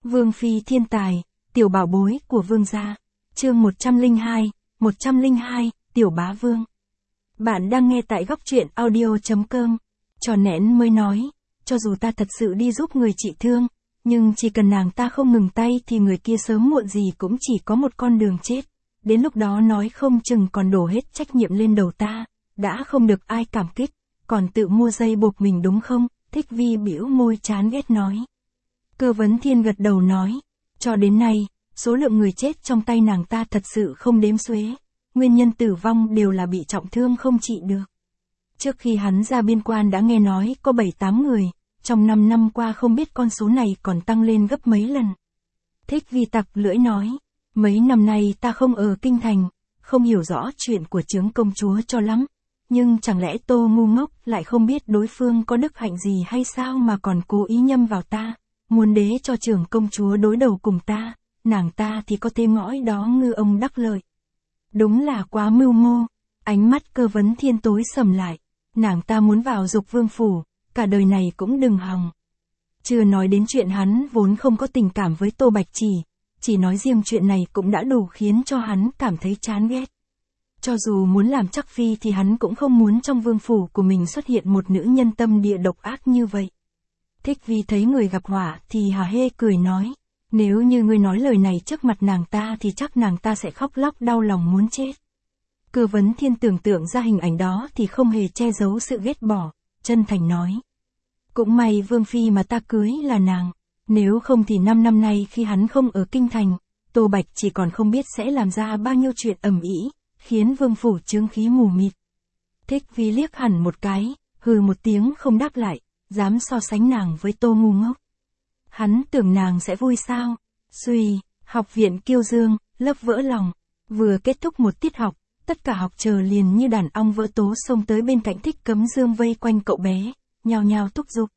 Vương phi thiên tài, tiểu bảo bối của vương gia. Chương 102, tiểu bá vương. Bạn đang nghe tại góc truyện audio.com. Tròn nén mới nói, cho dù ta thật sự đi giúp người trị thương, nhưng chỉ cần nàng ta không ngừng tay thì người kia sớm muộn gì cũng chỉ có một con đường chết. Đến lúc đó nói không chừng còn đổ hết trách nhiệm lên đầu ta, đã không được ai cảm kích, còn tự mua dây buộc mình đúng không? Thích Vi bĩu môi chán ghét nói. Cơ Vấn Thiên gật đầu nói, cho đến nay, số lượng người chết trong tay nàng ta thật sự không đếm xuể, nguyên nhân tử vong đều là bị trọng thương không trị được. Trước khi hắn ra biên quan đã nghe nói có 7-8 người, trong 5 năm qua không biết con số này còn tăng lên gấp mấy lần. Thích Vi tặc lưỡi nói, mấy năm nay ta không ở kinh thành, không hiểu rõ chuyện của Chướng công chúa cho lắm, nhưng chẳng lẽ Tô ngu ngốc lại không biết đối phương có đức hạnh gì hay sao mà còn cố ý nhâm vào ta, muốn đế cho Trưởng công chúa đối đầu cùng ta, nàng ta thì có thêm ngõi đó ngư ông đắc lợi. Đúng là quá mưu mô. Ánh mắt Cơ Vấn Thiên tối sầm lại, nàng ta muốn vào Dục Vương phủ, cả đời này cũng đừng hòng. Chưa nói đến chuyện hắn vốn không có tình cảm với Tô Bạch chỉ nói riêng chuyện này cũng đã đủ khiến cho hắn cảm thấy chán ghét. Cho dù muốn làm chắc phi thì hắn cũng không muốn trong vương phủ của mình xuất hiện một nữ nhân tâm địa độc ác như vậy. Thích Vi thấy người gặp họa thì hả hê cười nói, nếu như ngươi nói lời này trước mặt nàng ta thì chắc nàng ta sẽ khóc lóc đau lòng muốn chết. Cơ Vấn Thiên tưởng tượng ra hình ảnh đó thì không hề che giấu sự ghét bỏ, chân thành nói. Cũng may Vương phi mà ta cưới là nàng, nếu không thì 5 năm nay khi hắn không ở kinh thành, Tô Bạch chỉ còn không biết sẽ làm ra bao nhiêu chuyện ầm ĩ, khiến vương phủ chướng khí mù mịt. Thích Vi liếc hẳn một cái, hừ một tiếng không đáp lại, dám so sánh nàng với Tô ngu ngốc. Hắn tưởng nàng sẽ vui sao? Suy, học viện Kiêu Dương, lớp vỡ lòng. Vừa kết thúc một tiết học, tất cả học trò liền như đàn ong vỡ tố xông tới bên cạnh Thích Cấm Dương vây quanh cậu bé, nhao nhao thúc giục.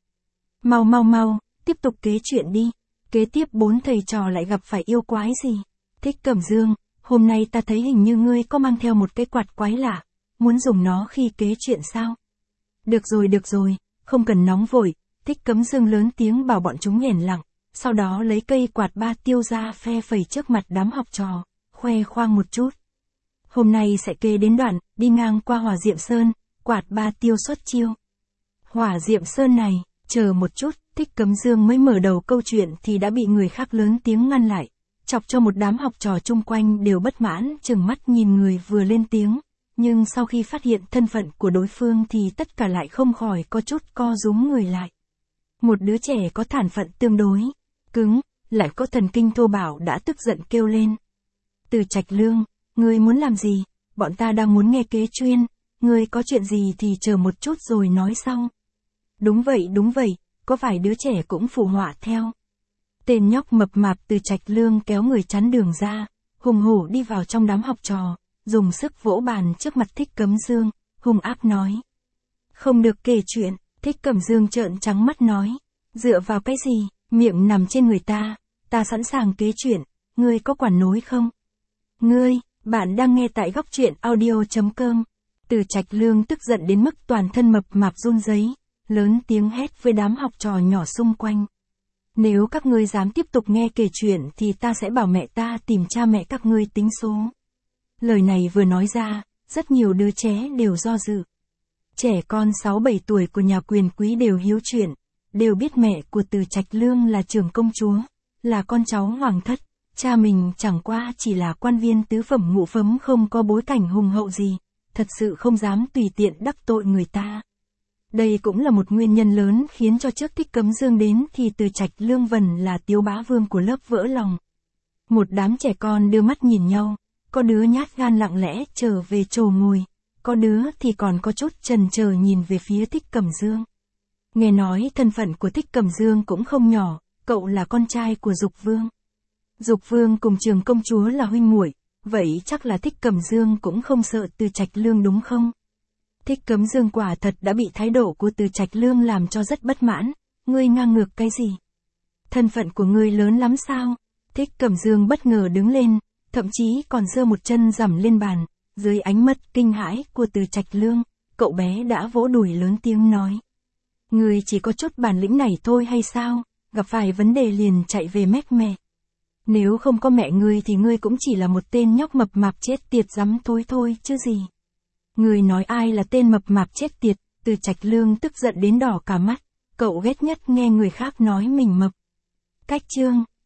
Mau, tiếp tục kế chuyện đi. Kế tiếp 4 thầy trò lại gặp phải yêu quái gì? Thích Cẩm Dương, hôm nay ta thấy hình như ngươi có mang theo một cái quạt quái lạ, muốn dùng nó khi kế chuyện sao? Được rồi, không cần nóng vội. Thích Cấm Dương lớn tiếng bảo bọn chúng nhẻn lặng, sau đó lấy cây quạt ba tiêu ra phe phẩy trước mặt đám học trò, khoe khoang một chút. Hôm nay sẽ kê đến đoạn, đi ngang qua Hỏa Diệm Sơn, quạt ba tiêu xuất chiêu. Hỏa Diệm Sơn này, chờ một chút, Thích Cấm Dương mới mở đầu câu chuyện thì đã bị người khác lớn tiếng ngăn lại, chọc cho một đám học trò chung quanh đều bất mãn chừng mắt nhìn người vừa lên tiếng, nhưng sau khi phát hiện thân phận của đối phương thì tất cả lại không khỏi có chút co rúm người lại. Một đứa trẻ có thản phận tương đối cứng, lại có thần kinh thô bạo đã tức giận kêu lên. Từ Trạch Lương, ngươi muốn làm gì? Bọn ta đang muốn nghe kế chuyên, ngươi có chuyện gì thì chờ một chút rồi nói sau. Đúng vậy, có phải đứa trẻ cũng phụ họa theo. Tên nhóc mập mạp Từ Trạch Lương kéo người chắn đường ra, hùng hổ đi vào trong đám học trò, dùng sức vỗ bàn trước mặt Thích Cấm Dương, hung ác nói. Không được kể chuyện. Thích Cẩm Dương trợn trắng mắt nói, dựa vào cái gì, miệng nằm trên người ta sẵn sàng kế chuyện, ngươi có quản nối không? Bạn đang nghe tại góc truyện audio.com. Từ Trạch Lương tức giận đến mức toàn thân mập mạp run rẩy, lớn tiếng hét với đám học trò nhỏ xung quanh. Nếu các ngươi dám tiếp tục nghe kể chuyện thì ta sẽ bảo mẹ ta tìm cha mẹ các ngươi tính số. Lời này vừa nói ra, rất nhiều đứa trẻ đều do dự. Trẻ con 6-7 tuổi của nhà quyền quý đều hiếu chuyện, đều biết mẹ của Từ Trạch Lương là trưởng công chúa, là con cháu hoàng thất, cha mình chẳng qua chỉ là quan viên tứ phẩm ngũ phẩm không có bối cảnh hùng hậu gì, thật sự không dám tùy tiện đắc tội người ta. Đây cũng là một nguyên nhân lớn khiến cho trước Thích Cấm Dương đến thì Từ Trạch Lương vần là Tiếu bá vương của lớp vỡ lòng. Một đám trẻ con đưa mắt nhìn nhau, có đứa nhát gan lặng lẽ trở về chồ ngồi. Có đứa thì còn có chút chần chờ nhìn về phía Thích Cẩm Dương. Nghe nói thân phận của Thích Cẩm Dương cũng không nhỏ, cậu là con trai của Dục Vương. Dục Vương cùng Trường công chúa là huynh muội, vậy chắc là Thích Cẩm Dương cũng không sợ Từ Trạch Lương đúng không? Thích Cẩm Dương quả thật đã bị thái độ của Từ Trạch Lương làm cho rất bất mãn, ngươi ngang ngược cái gì? Thân phận của ngươi lớn lắm sao? Thích Cẩm Dương bất ngờ đứng lên, thậm chí còn giơ một chân giẫm lên bàn. Dưới ánh mắt kinh hãi của Từ Trạch Lương, cậu bé đã vỗ đùi lớn tiếng nói. Ngươi chỉ có chút bản lĩnh này thôi hay sao? gặp phải vấn đề liền chạy về mách mẹ. Nếu không có mẹ ngươi thì ngươi cũng chỉ là một tên nhóc mập mạp chết tiệt rắm thối thôi chứ gì. Ngươi nói ai là tên mập mạp chết tiệt, Từ Trạch Lương tức giận đến đỏ cả mắt, cậu ghét nhất nghe người khác nói mình mập. Cách chương